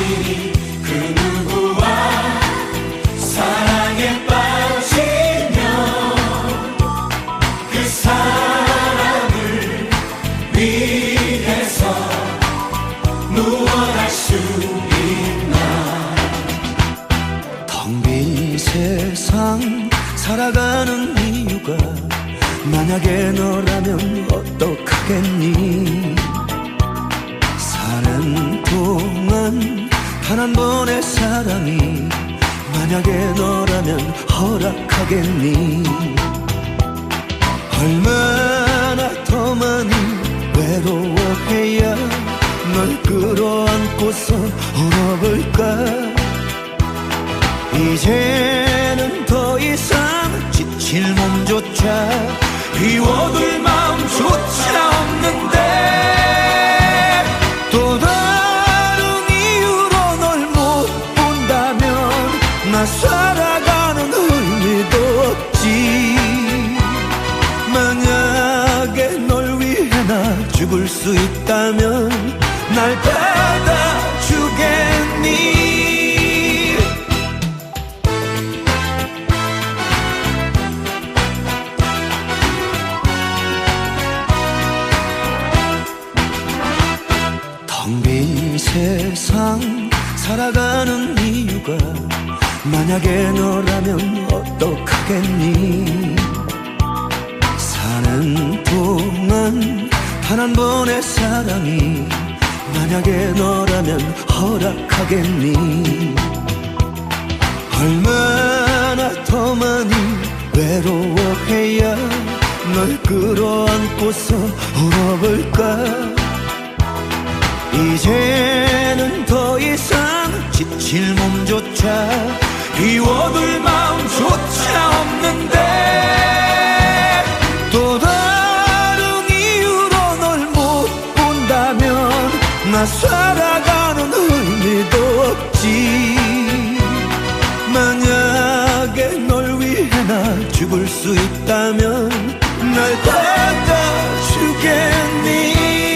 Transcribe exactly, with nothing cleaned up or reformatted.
당신이 그 누구와 사랑에 빠지면 그 사람을 위해서 무엇 할 수 있나. 텅 빈 세상 살아가는 이유가 만약에 너라면 어떡하겠니. 사는 동안 단 한 번의 사랑이 만약에 너라면 허락하겠니. 얼마나 더 많이 외로워해야 널 끌어안고서 울어볼까. 이제는 더 이상 지칠 몸조차 비워둘 마음조차 없는데, 또 다른 이유로 널 못 본다면 나 살아가는 의미도 없지. 만약에 널 위해 나 죽을 수 있다면 날 받아주겠니. 텅 빈 세상 살아가는 이유가 만약에 너라면 어떡하겠니. 사는 동안 단 한 번의 사랑이 만약에 너라면 허락하겠니. 얼마나 더 많이 외로워해야 널 끌어안고서 울어볼까. 이제는 더 이상 지칠 몸조차 비워둘 마음조차 없는데, 또 다른 이유로 널 못 본다면 나 살아가는 의미도 없지. 만약에 널 위해 나 죽을 수 있다면 날 받아주겠니.